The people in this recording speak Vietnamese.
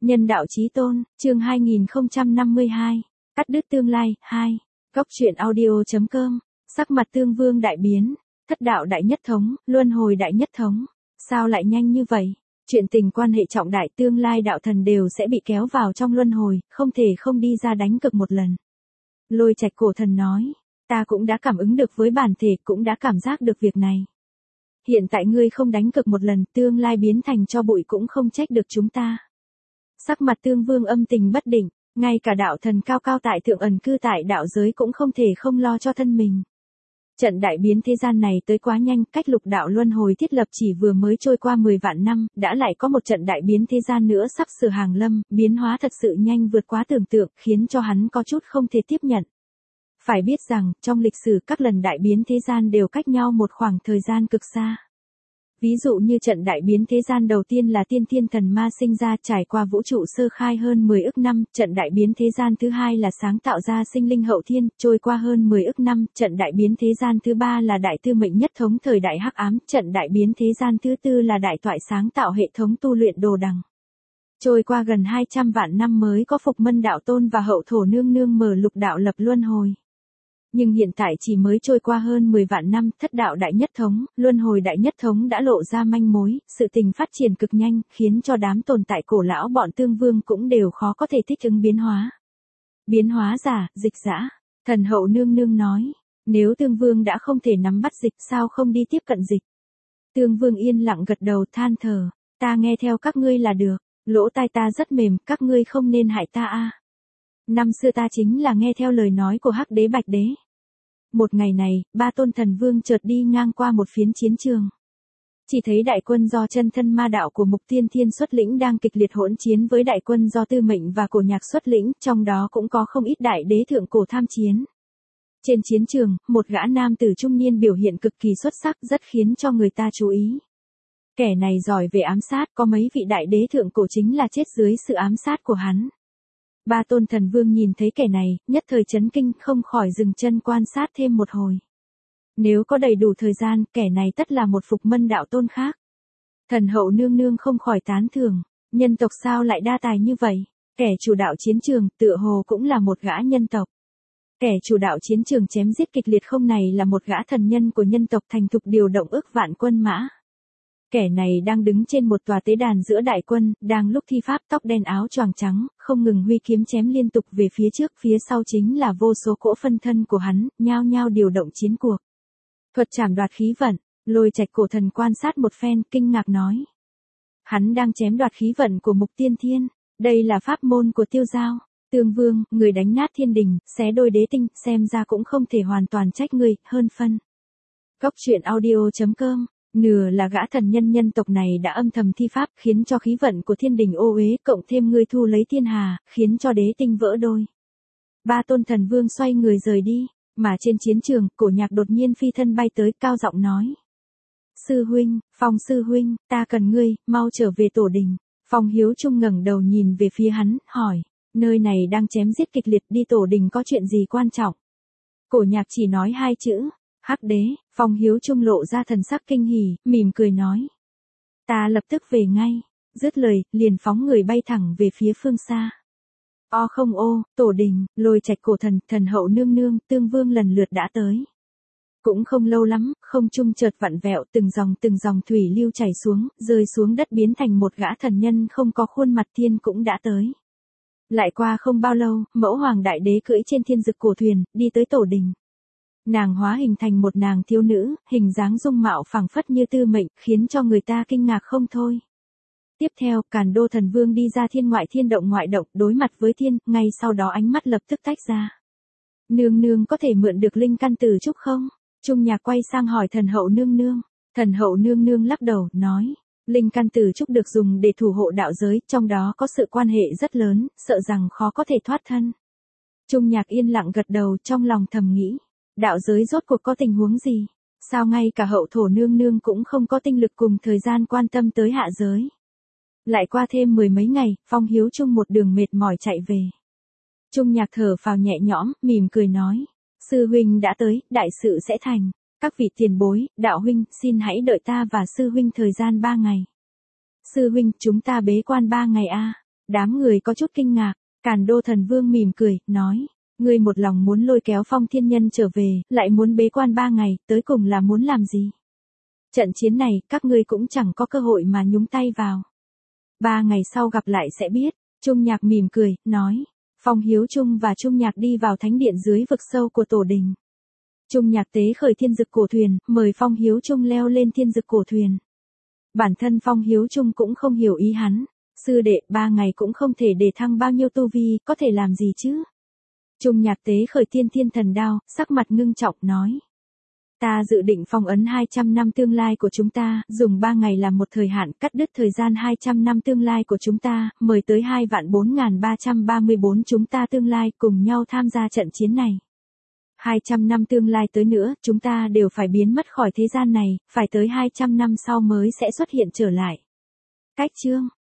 Nhân đạo chí tôn, chương 2052. Cắt đứt tương lai, 2. Góc truyện audio.com. Sắc mặt Tương Vương đại biến, thất đạo đại nhất thống, luân hồi đại nhất thống. Sao lại nhanh như vậy? Chuyện tình quan hệ trọng đại, tương lai đạo thần đều sẽ bị kéo vào trong luân hồi, không thể không đi ra đánh cực một lần. Lôi Trạch cổ thần nói, ta cũng đã cảm ứng được với bản thể, cũng đã cảm giác được việc này. Hiện tại ngươi không đánh cực một lần, tương lai biến thành cho bụi cũng không trách được chúng ta. Sắc mặt Tương Vương âm tình bất định, ngay cả đạo thần cao cao tại thượng ẩn cư tại đạo giới cũng không thể không lo cho thân mình. Trận đại biến thế gian này tới quá nhanh, cách lục đạo luân hồi thiết lập chỉ vừa mới trôi qua 10 vạn năm, đã lại có một trận đại biến thế gian nữa sắp sửa hàng lâm, biến hóa thật sự nhanh vượt quá tưởng tượng, khiến cho hắn có chút không thể tiếp nhận. Phải biết rằng, trong lịch sử các lần đại biến thế gian đều cách nhau một khoảng thời gian cực xa. Ví dụ như trận đại biến thế gian đầu tiên là tiên thiên thần ma sinh ra trải qua vũ trụ sơ khai hơn 10 ức năm, trận đại biến thế gian thứ hai là sáng tạo ra sinh linh hậu thiên, trôi qua hơn 10 ức năm, trận đại biến thế gian thứ ba là đại tư mệnh nhất thống thời đại hắc ám, trận đại biến thế gian thứ tư là đại toại sáng tạo hệ thống tu luyện đồ đằng. Trôi qua gần 200 vạn năm mới có Phục Mân đạo tôn và Hậu Thổ nương nương mở lục đạo lập luân hồi. Nhưng hiện tại chỉ mới trôi qua hơn 10 vạn năm, thất đạo đại nhất thống, luân hồi đại nhất thống đã lộ ra manh mối, sự tình phát triển cực nhanh, khiến cho đám tồn tại cổ lão bọn Tương Vương cũng đều khó có thể thích ứng biến hóa. Biến hóa giả, dịch dã. Thần Hậu nương nương nói, nếu Tương Vương đã không thể nắm bắt dịch sao không đi tiếp cận dịch. Tương Vương yên lặng gật đầu than thở, ta nghe theo các ngươi là được, lỗ tai ta rất mềm, các ngươi không nên hại ta a. Năm xưa ta chính là nghe theo lời nói của Hắc Đế Bạch Đế. Một ngày này, ba tôn thần vương chợt đi ngang qua một phiến chiến trường. Chỉ thấy đại quân do chân thân ma đạo của Mục Tiên Thiên xuất lĩnh đang kịch liệt hỗn chiến với đại quân do Tư Mệnh và Cổ Nhạc xuất lĩnh, trong đó cũng có không ít đại đế thượng cổ tham chiến. Trên chiến trường, một gã nam tử trung niên biểu hiện cực kỳ xuất sắc rất khiến cho người ta chú ý. Kẻ này giỏi về ám sát, có mấy vị đại đế thượng cổ chính là chết dưới sự ám sát của hắn. Ba tôn thần vương nhìn thấy kẻ này, nhất thời chấn kinh, không khỏi dừng chân quan sát thêm một hồi. Nếu có đầy đủ thời gian, kẻ này tất là một Phục Mân đạo tôn khác. Thần Hậu nương nương không khỏi tán thưởng, nhân tộc sao lại đa tài như vậy? Kẻ chủ đạo chiến trường, tựa hồ cũng là một gã nhân tộc. Kẻ chủ đạo chiến trường chém giết kịch liệt không này là một gã thần nhân của nhân tộc thành thục điều động ức vạn quân mã. Kẻ này đang đứng trên một tòa tế đàn giữa đại quân, đang lúc thi pháp, tóc đen áo choàng trắng, không ngừng huy kiếm chém liên tục về phía trước, phía sau chính là vô số cỗ phân thân của hắn, nhao nhao điều động chiến cuộc. Thuật trảm đoạt khí vận, Lôi Trạch cổ thần quan sát một phen, kinh ngạc nói. Hắn đang chém đoạt khí vận của Mục Tiên Thiên, đây là pháp môn của Tiêu Giao. Tương Vương, người đánh nát thiên đình, xé đôi đế tinh, xem ra cũng không thể hoàn toàn trách người, hơn phân. Góc truyện audio.com. Nửa là gã thần nhân nhân tộc này đã âm thầm thi pháp khiến cho khí vận của thiên đình ô uế, cộng thêm ngươi thu lấy thiên hà, khiến cho đế tinh vỡ đôi. Ba tôn thần vương xoay người rời đi, mà trên chiến trường, Cổ Nhạc đột nhiên phi thân bay tới, cao giọng nói. Sư huynh, Phong sư huynh, ta cần ngươi, mau trở về tổ đình. Phong Hiếu Trung ngẩng đầu nhìn về phía hắn, hỏi, nơi này đang chém giết kịch liệt, đi tổ đình có chuyện gì quan trọng? Cổ Nhạc chỉ nói hai chữ. Hắc Đế. Phong Hiếu Trung lộ ra thần sắc kinh hỉ, mỉm cười nói. Ta lập tức về ngay. Dứt lời, liền phóng người bay thẳng về phía phương xa. O không ô, tổ đình, Lôi Trạch cổ thần, thần Hậu nương nương, Tương Vương lần lượt đã tới. Cũng không lâu lắm, không trung chợt vặn vẹo, từng dòng thủy lưu chảy xuống, rơi xuống đất biến thành một gã thần nhân không có khuôn mặt, thiên cũng đã tới. Lại qua không bao lâu, Mẫu Hoàng Đại Đế cưỡi trên thiên dực cổ thuyền, đi tới tổ đình. Nàng hóa hình thành một nàng thiếu nữ, hình dáng dung mạo phảng phất như Tư Mệnh, khiến cho người ta kinh ngạc không thôi. Tiếp theo, Càn Đô thần vương đi ra thiên ngoại động, đối mặt với thiên, ngay sau đó ánh mắt lập tức tách ra. Nương nương có thể mượn được linh căn từ trúc không? Trung Nhạc quay sang hỏi thần Hậu nương nương. Thần Hậu nương nương lắc đầu, nói, linh căn từ trúc được dùng để thủ hộ đạo giới, trong đó có sự quan hệ rất lớn, sợ rằng khó có thể thoát thân. Trung Nhạc yên lặng gật đầu, trong lòng thầm nghĩ. Đạo giới rốt cuộc có tình huống gì? Sao ngay cả Hậu Thổ nương nương cũng không có tinh lực cùng thời gian quan tâm tới hạ giới? Lại qua thêm 10 mấy ngày, Phong Hiếu Trung một đường mệt mỏi chạy về. Trung Nhạc thở phào nhẹ nhõm, mỉm cười nói. Sư huynh đã tới, đại sự sẽ thành. Các vị tiền bối, đạo huynh, xin hãy đợi ta và sư huynh thời gian 3 ngày. Sư huynh, chúng ta bế quan 3 ngày a. Đám người có chút kinh ngạc, Càn Đô Thần Vương mỉm cười, nói, ngươi một lòng muốn lôi kéo Phong Thiên Nhân trở về, lại muốn bế quan 3 ngày, tới cùng là muốn làm gì? Trận chiến này, các ngươi cũng chẳng có cơ hội mà nhúng tay vào. 3 ngày sau gặp lại sẽ biết, Trung Nhạc mỉm cười, nói, Phong Hiếu Trung và Trung Nhạc đi vào thánh điện dưới vực sâu của tổ đình. Trung Nhạc tế khởi thiên dực cổ thuyền, mời Phong Hiếu Trung leo lên thiên dực cổ thuyền. Bản thân Phong Hiếu Trung cũng không hiểu ý hắn, sư đệ 3 ngày cũng không thể để thăng bao nhiêu tu vi, có thể làm gì chứ? Trung Nhạc tế khởi thiên thần đao, sắc mặt ngưng trọng nói. Ta dự định phong ấn 200 năm tương lai của chúng ta, dùng 3 ngày làm một thời hạn cắt đứt thời gian 200 năm tương lai của chúng ta, mời tới 2.4334 chúng ta tương lai cùng nhau tham gia trận chiến này. 200 năm tương lai tới nữa, chúng ta đều phải biến mất khỏi thế gian này, phải tới 200 năm sau mới sẽ xuất hiện trở lại. Cách chương